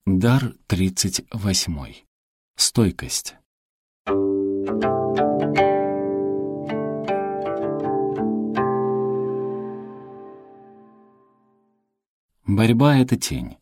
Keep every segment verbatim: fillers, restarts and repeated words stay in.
Дар тридцать восьмой. Стойкость. Борьба — это тень.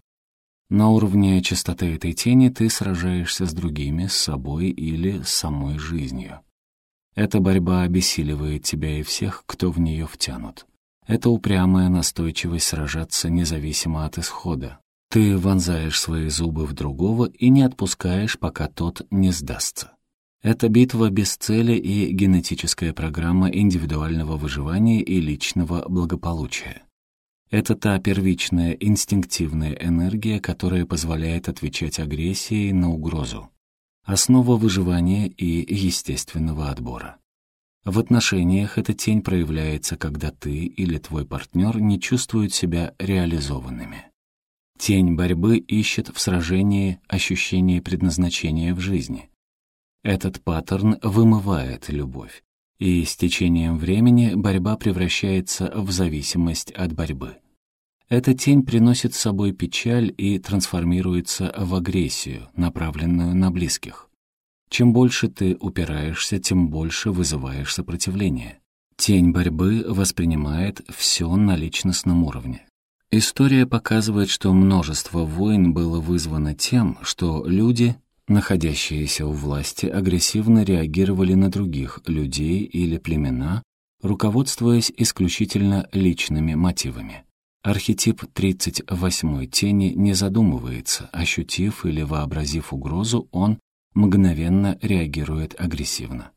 На уровне частоты этой тени ты сражаешься с другими, с собой или с самой жизнью. Эта борьба обессиливает тебя и всех, кто в нее втянут. Это упрямая настойчивость сражаться независимо от исхода. Ты вонзаешь свои зубы в другого и не отпускаешь, пока тот не сдастся. Это битва без цели и генетическая программа индивидуального выживания и личного благополучия. Это та первичная инстинктивная энергия, которая позволяет отвечать агрессией на угрозу. Основа выживания и естественного отбора. В отношениях эта тень проявляется, когда ты или твой партнер не чувствуют себя реализованными. Тень борьбы ищет в сражении ощущение предназначения в жизни. Этот паттерн вымывает любовь, и с течением времени борьба превращается в зависимость от борьбы. Эта тень приносит с собой печаль и трансформируется в агрессию, направленную на близких. Чем больше ты упираешься, тем больше вызываешь сопротивление. Тень борьбы воспринимает все на личностном уровне. История показывает, что множество войн было вызвано тем, что люди, находящиеся у власти, агрессивно реагировали на других людей или племена, руководствуясь исключительно личными мотивами. Архетип тридцать восьмой тени не задумывается, ощутив или вообразив угрозу, он мгновенно реагирует агрессивно.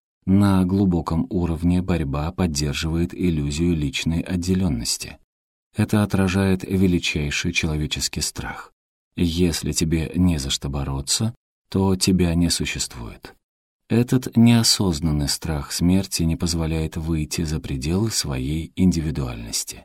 На глубоком уровне борьба поддерживает иллюзию личной отделенности. Это отражает величайший человеческий страх. Если тебе не за что бороться, то тебя не существует. Этот неосознанный страх смерти не позволяет выйти за пределы своей индивидуальности.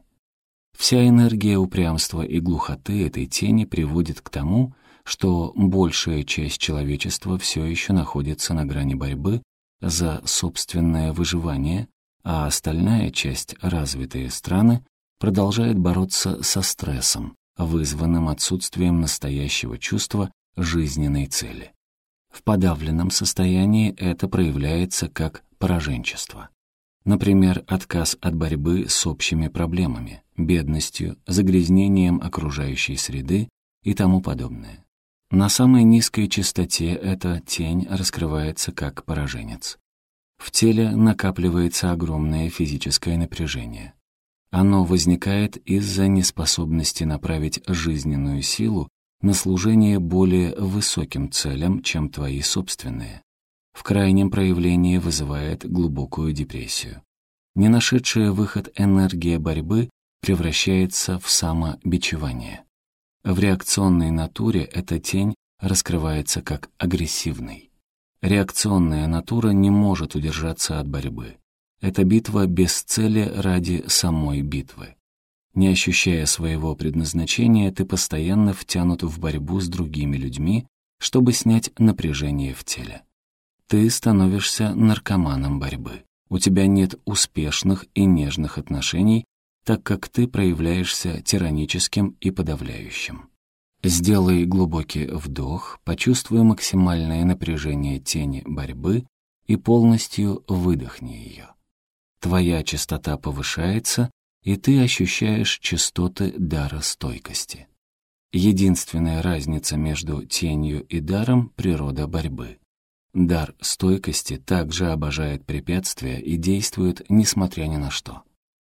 Вся энергия упрямства и глухоты этой тени приводит к тому, что большая часть человечества все еще находится на грани борьбы за собственное выживание, а остальная часть, развитые страны, продолжает бороться со стрессом, вызванным отсутствием настоящего чувства жизненной цели. В подавленном состоянии это проявляется как пораженчество. Например, отказ от борьбы с общими проблемами, бедностью, загрязнением окружающей среды и тому подобное. На самой низкой частоте эта тень раскрывается как пораженец. В теле накапливается огромное физическое напряжение. Оно возникает из-за неспособности направить жизненную силу на служение более высоким целям, чем твои собственные. В крайнем проявлении вызывает глубокую депрессию. Не нашедшая выход энергия борьбы превращается в самобичевание. В реакционной натуре эта тень раскрывается как агрессивный. Реакционная натура не может удержаться от борьбы. Это битва без цели ради самой битвы. Не ощущая своего предназначения, ты постоянно втянут в борьбу с другими людьми, чтобы снять напряжение в теле. Ты становишься наркоманом борьбы. У тебя нет успешных и нежных отношений, так как ты проявляешься тираническим и подавляющим. Сделай глубокий вдох, почувствуй максимальное напряжение тени борьбы и полностью выдохни ее. Твоя частота повышается, и ты ощущаешь частоты дара стойкости. Единственная разница между тенью и даром — природа борьбы. Дар стойкости также обожает препятствия и действует несмотря ни на что.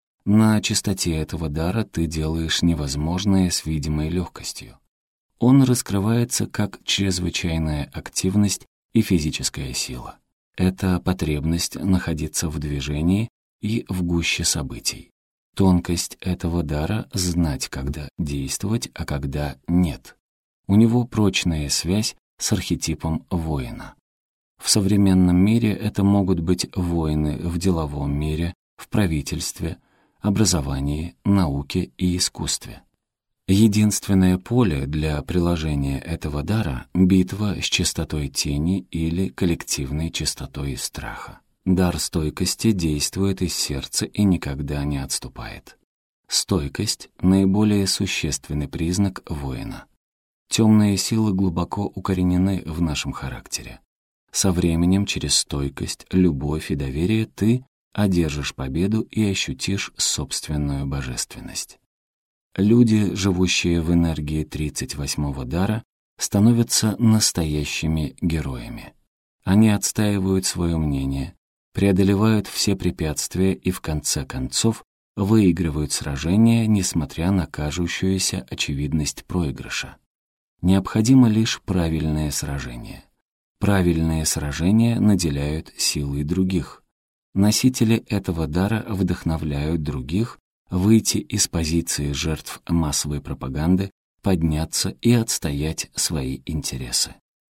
На частоте этого дара ты делаешь невозможное с видимой легкостью. Он раскрывается как чрезвычайная активность и физическая сила. Это потребность находиться в движении и в гуще событий. Тонкость этого дара — знать, когда действовать, а когда нет. У него прочная связь с архетипом воина. В современном мире это могут быть воины в деловом мире, в правительстве, образовании, науке и искусстве. Единственное поле для приложения этого дара — битва с частотой тени или коллективной частотой страха. Дар стойкости действует из сердца и никогда не отступает. Стойкость — наиболее существенный признак воина. Темные силы глубоко укоренены в нашем характере. Со временем, через стойкость, любовь и доверие ты одержишь победу и ощутишь собственную божественность. Люди, живущие в энергии тридцать восьмого дара, становятся настоящими героями. Они отстаивают свое мнение, преодолевают все препятствия и в конце концов выигрывают сражения, несмотря на кажущуюся очевидность проигрыша. Необходимо лишь правильное сражение. Правильные сражения наделяют силой других. Носители этого дара вдохновляют других выйти из позиции жертв массовой пропаганды, подняться и отстоять свои интересы.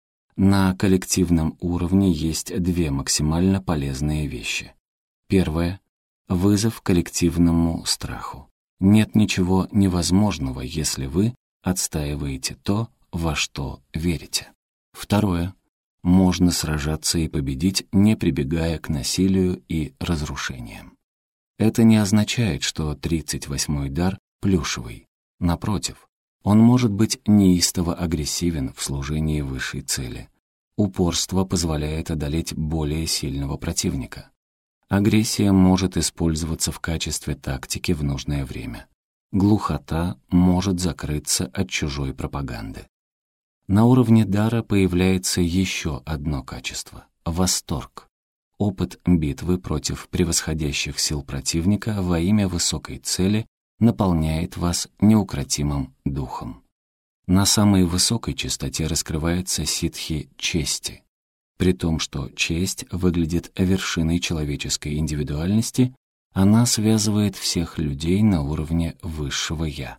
На коллективном уровне есть две максимально полезные вещи. Первое — вызов коллективному страху. Нет ничего невозможного, если вы отстаиваете то, во что верите. Второе — можно сражаться и победить, не прибегая к насилию и разрушениям. Это не означает, что тридцать восьмой дар плюшевый. Напротив, он может быть неистово агрессивен в служении высшей цели. Упорство позволяет одолеть более сильного противника. Агрессия может использоваться в качестве тактики в нужное время. Глухота может закрыться от чужой пропаганды. На уровне дара появляется еще одно качество — восторг. Опыт битвы против превосходящих сил противника во имя высокой цели наполняет вас неукротимым духом. На самой высокой частоте раскрывается ситхи чести. При том, что честь выглядит вершиной человеческой индивидуальности, она связывает всех людей на уровне высшего «я».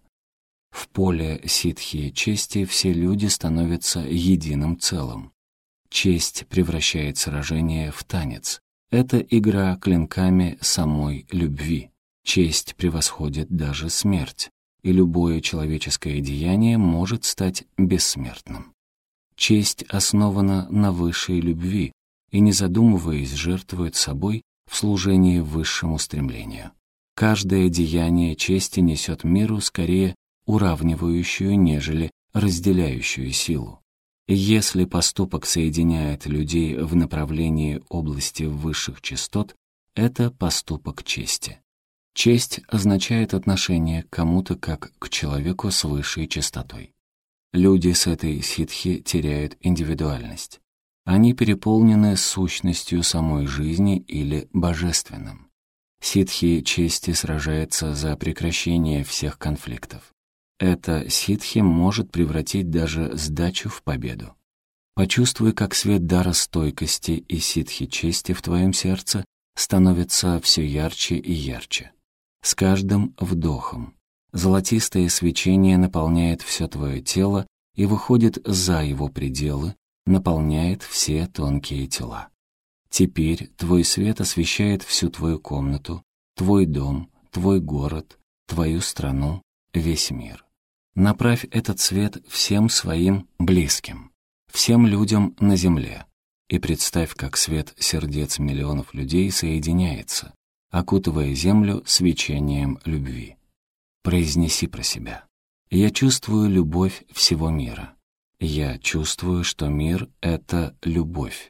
В поле ситхи чести все люди становятся единым целым. Честь превращает сражение в танец. Это игра клинками самой любви. Честь превосходит даже смерть, и любое человеческое деяние может стать бессмертным. Честь основана на высшей любви и, не задумываясь, жертвует собой в служении высшему стремлению. Каждое деяние чести несет миру скорее уравнивающую, нежели разделяющую силу. Если поступок соединяет людей в направлении области высших частот, это поступок чести. Честь означает отношение к кому-то как к человеку с высшей частотой. Люди с этой ситхи теряют индивидуальность. Они переполнены сущностью самой жизни или божественным. Ситхи чести сражается за прекращение всех конфликтов. Эта ситхи может превратить даже сдачу в победу. Почувствуй, как свет дара стойкости и ситхи чести в твоем сердце становится все ярче и ярче. С каждым вдохом золотистое свечение наполняет все твое тело и выходит за его пределы, наполняет все тонкие тела. Теперь твой свет освещает всю твою комнату, твой дом, твой город, твою страну, весь мир. Направь этот свет всем своим близким, всем людям на земле, и представь, как свет сердец миллионов людей соединяется, окутывая землю свечением любви. Произнеси про себя: «Я чувствую любовь всего мира. Я чувствую, что мир — это любовь.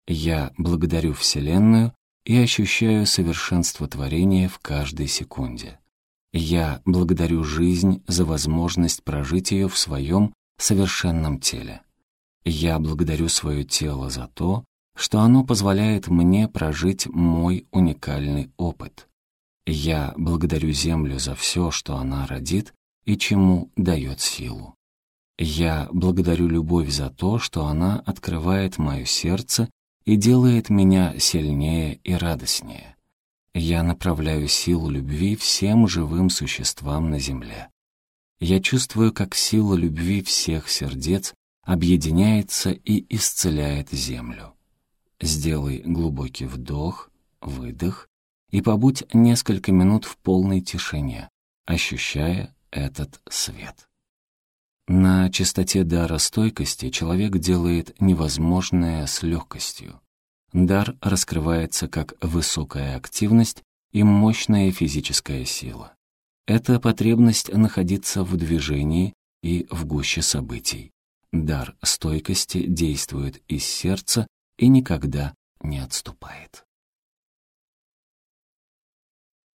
Я благодарю Вселенную и ощущаю совершенство творения в каждой секунде. Я благодарю жизнь за возможность прожить ее в своем совершенном теле. Я благодарю свое тело за то, что оно позволяет мне прожить мой уникальный опыт. Я благодарю Землю за все, что она родит и чему дает силу. Я благодарю любовь за то, что она открывает мое сердце и делает меня сильнее и радостнее. Я направляю силу любви всем живым существам на земле. Я чувствую, как сила любви всех сердец объединяется и исцеляет землю. Сделай глубокий вдох, выдох и побудь несколько минут в полной тишине, ощущая этот свет. На частоте дара стойкости человек делает невозможное с легкостью. Дар раскрывается как высокая активность и мощная физическая сила. Это потребность находиться в движении и в гуще событий. Дар стойкости действует из сердца и никогда не отступает.